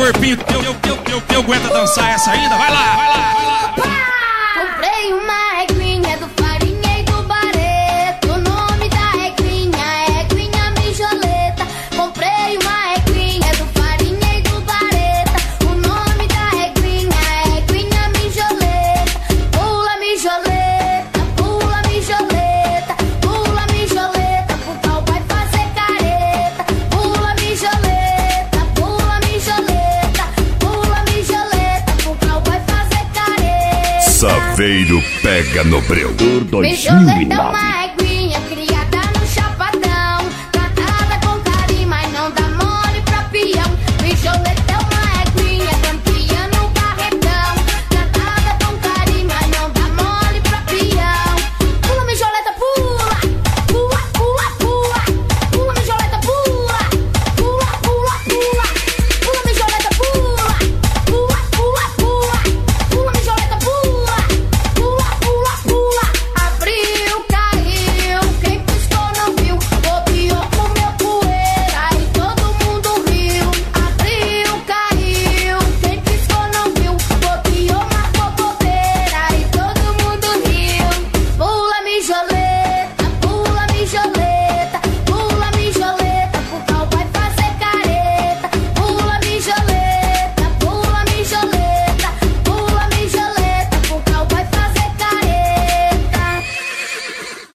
corpinho eu aguenta dançar essa ainda? Vai lá, vai lá, vai lá. Comprei uma reguinha do Farinha e do Barreto. O nome da reguinha é Reguinha Mijoleta. Comprei uma reguinha do Farinha e do Barreto. O nome da reguinha é Reguinha Mijoleta. Pula mijoleta, pula mijoleta, pula mijoleta, pro pau vai fazer careta. Pula mijoleta, pula mijoleta, pula mijoleta, pro pau vai fazer careta. Saveiro pega no breu. Mijoleta é uma